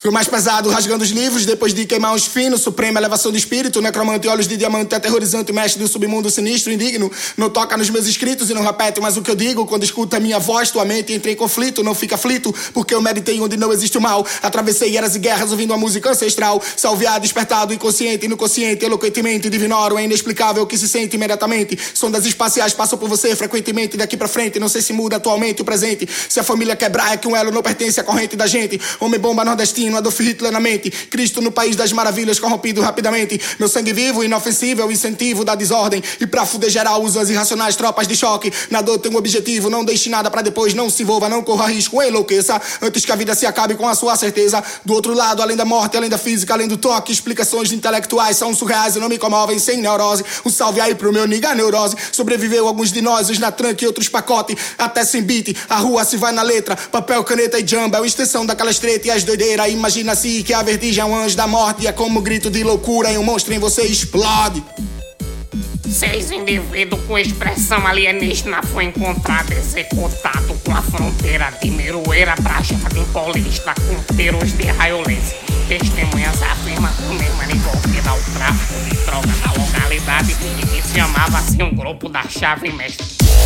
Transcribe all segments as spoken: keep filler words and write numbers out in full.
Fui mais pesado, rasgando os livros, depois de queimar uns finos. Suprema elevação do espírito, necromante, olhos de diamante, aterrorizante, mestre do submundo sinistro, indigno. Não toca nos meus escritos e não repete mais o que eu digo. Quando escuta a minha voz, tua mente entra em conflito. Não fica aflito, porque eu meditei onde não existe o mal. Atravessei eras e guerras ouvindo a música ancestral. Salveado, despertado, inconsciente, no consciente, eloquentemente, divinoro, é inexplicável o que se sente imediatamente. Sondas espaciais passam por você frequentemente daqui pra frente. Não sei se muda atualmente o presente. Se a família quebrar é que um elo não pertence à corrente da gente. Homem-bomba nordestino, Adolf Hitler na mente. Cristo no país das maravilhas, corrompido rapidamente. Meu sangue vivo, inofensível, incentivo da desordem. E pra fuder geral, uso as irracionais tropas de choque. Na dor tem um objetivo, não deixe nada pra depois. Não se envolva, não corra risco, enlouqueça. Antes que a vida se acabe com a sua certeza. Do outro lado, além da morte, além da física, além do toque, explicações intelectuais são surreais e não me comovem, sem neurose. Um salve aí pro meu nigga neurose. Sobreviveu alguns de nós, os na tranca e outros pacote. Até sem beat, a rua se vai na letra. Papel, caneta e jamba, é uma extensão daquela estreita e as doideiras. Imagina assim que a vertigem é um anjo da morte. E é como um grito de loucura e um monstro em você explode. Seis indivíduos com expressão alienígena foi encontrado executado com a fronteira de Miroeira pra Jardim Paulista com tiros de raio laser. Testemunhas afirmam que o mesmo era envolvido ao tráfico de droga na localidade e que se chamava-se um grupo da chave mestra.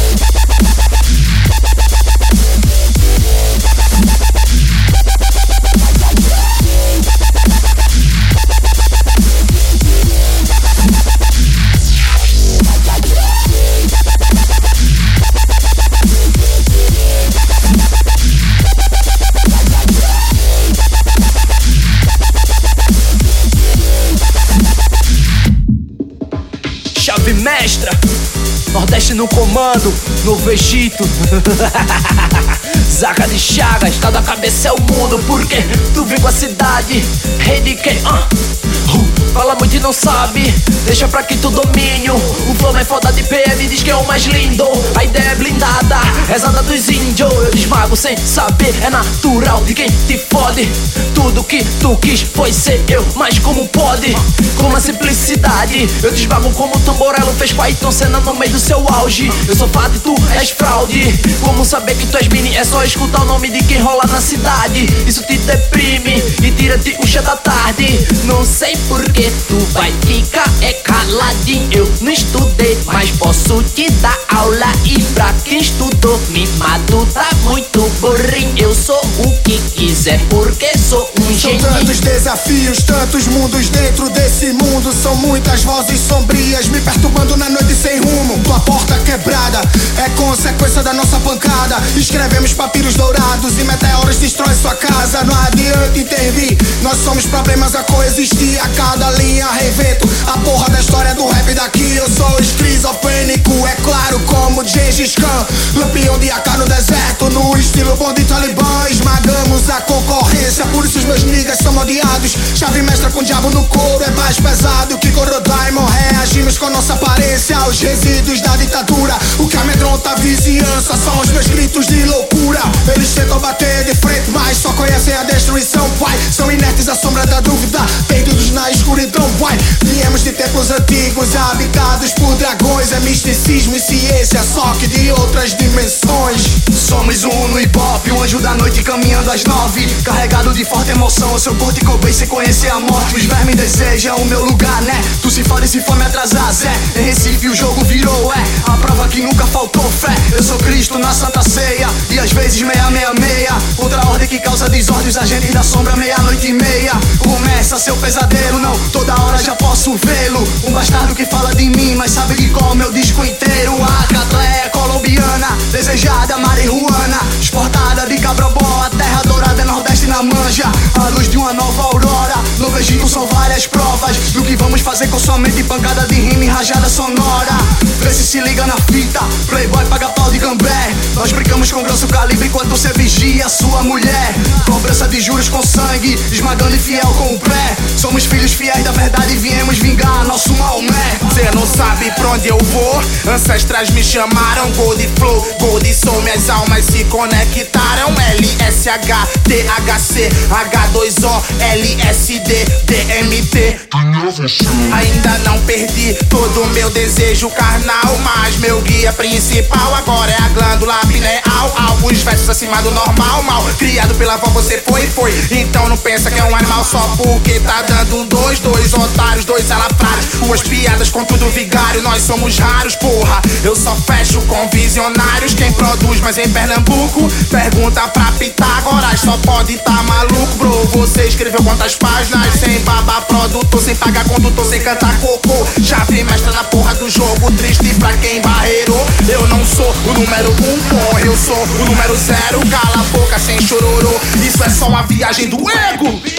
Chave mestra, Nordeste no comando, Novo Egito. Zaga de Chagas, cada cabeça é o mundo. Porque tu vem com a cidade, rei de quem? Uh, uh, fala muito e não sabe, deixa pra que tu domine. O flow é foda de P M, diz que é o mais lindo. A ideia é blindada, rezada dos índios. Eu desmago sem saber, é natural de quem te fode. Tudo que tu quis foi ser eu, mas como pode? Com uma simplicidade, eu desmago como o Tamborello fez com a Ayrton Senna no meio do seu auge. Eu sou fato e tu és fraude. Como saber que tu és mini? É só escutar o nome de quem rola na cidade. Isso te deprime e tira-te o chá da tarde. Não sei por que tu vai ficar é caladinho. Eu não estudei, mas posso te dar aula. E pra quem estudou, mimado tá muito burrinho. Eu sou o que quiser porque sou um gênio. São tantos desafios, tantos mundos dentro desse mundo. São muitas vozes sombrias me perturbando na noite sem rumo. Tua porta quebrada é consequência da nossa pancada. Escrevemos papiros dourados e meteoros destroem sua casa. Não adianta intervir, nós somos problemas a coexistir. A cada linha reinvento a porra da história do rap daqui. Eu sou esquizofrênico, é claro, como Gengis Khan. Lampião de A K no deserto, no estilo bom de Talibã. Esmagamos a concorrência, por isso os meus niggas são odiados. Chave mestra com diabo no couro é mais pesado que Corodaimon. Reagimos com nossa aparência aos resíduos da ditadura. O que amedronta a vizinhança são os meus gritos de loucura. Eles tentam bater de frente, mas só conhecem a destruição, vai. São inertes à sombra da dúvida, perdidos na escuridão, vai. Viemos de tempos antigos, habitados por dragões. É misticismo e ciência, só que de outras dimensões. Somos o Uno hip hop, o anjo da noite caminhando às nove. Carregado de forte emoção, eu sou corte e sem conhecer a morte. Os vermes desejam o meu lugar, né? Tu se fode se for me atrasar, Zé. Em Recife o jogo virou, é a prova que nunca faltou fé. Eu sou Cristo na Santa Ceia e às vezes meia, meia, meia. Outra ordem que causa desordens, agentes da sombra, meia-noite e meia. Começa seu pesadelo, não, toda hora já posso vê-lo. Um bastardo que fala de mim, mas sabe de qual meu disco inteiro. A Catleia colombiana, desejada marihuana, exportada de Cabrobó, a terra dourada é Nordeste na manja. A luz de uma nova aurora, Novo Egito são várias provas do que vamos fazer com somente pancada de rima e rajada sonora. Vê se se liga na fita, playboy paga pau de gambé. Nós brincamos com grosso calibre enquanto você vigia sua mulher. Cobrança de juros com sangue, esmagando e fiel com o pé. Somos filhos fiéis da verdade e viemos vingar nosso Maomé. Cê não sabe pra onde eu vou, ancestrais me chamaram. Gold Flow, Gold Soul, minhas almas se conectaram. L S H, T H C, H dois O, L S D. D, D M T. Ainda não perdi todo o meu desejo carnal, mas meu guia principal agora é a glândula pineal. Alguns versos acima do normal, mal criado pela avó você foi, foi. Então não pensa que é um animal só porque tá dando um dois, dois otários, dois salafrários. Suas piadas com tudo vigário, nós somos raros, porra. Eu só fecho com visionários, quem produz, mas em Pernambuco pergunta pra Pitágoras, só pode tá maluco, bro. Você escreveu quantas páginas sem baba produtor, sem pagar condutor, sem cantar cocô. Chave mestra na porra do jogo, triste pra quem barreirou. Eu não sou o número um, porra, eu sou o número zero. Cala a boca sem chororô, isso é só uma viagem do ego.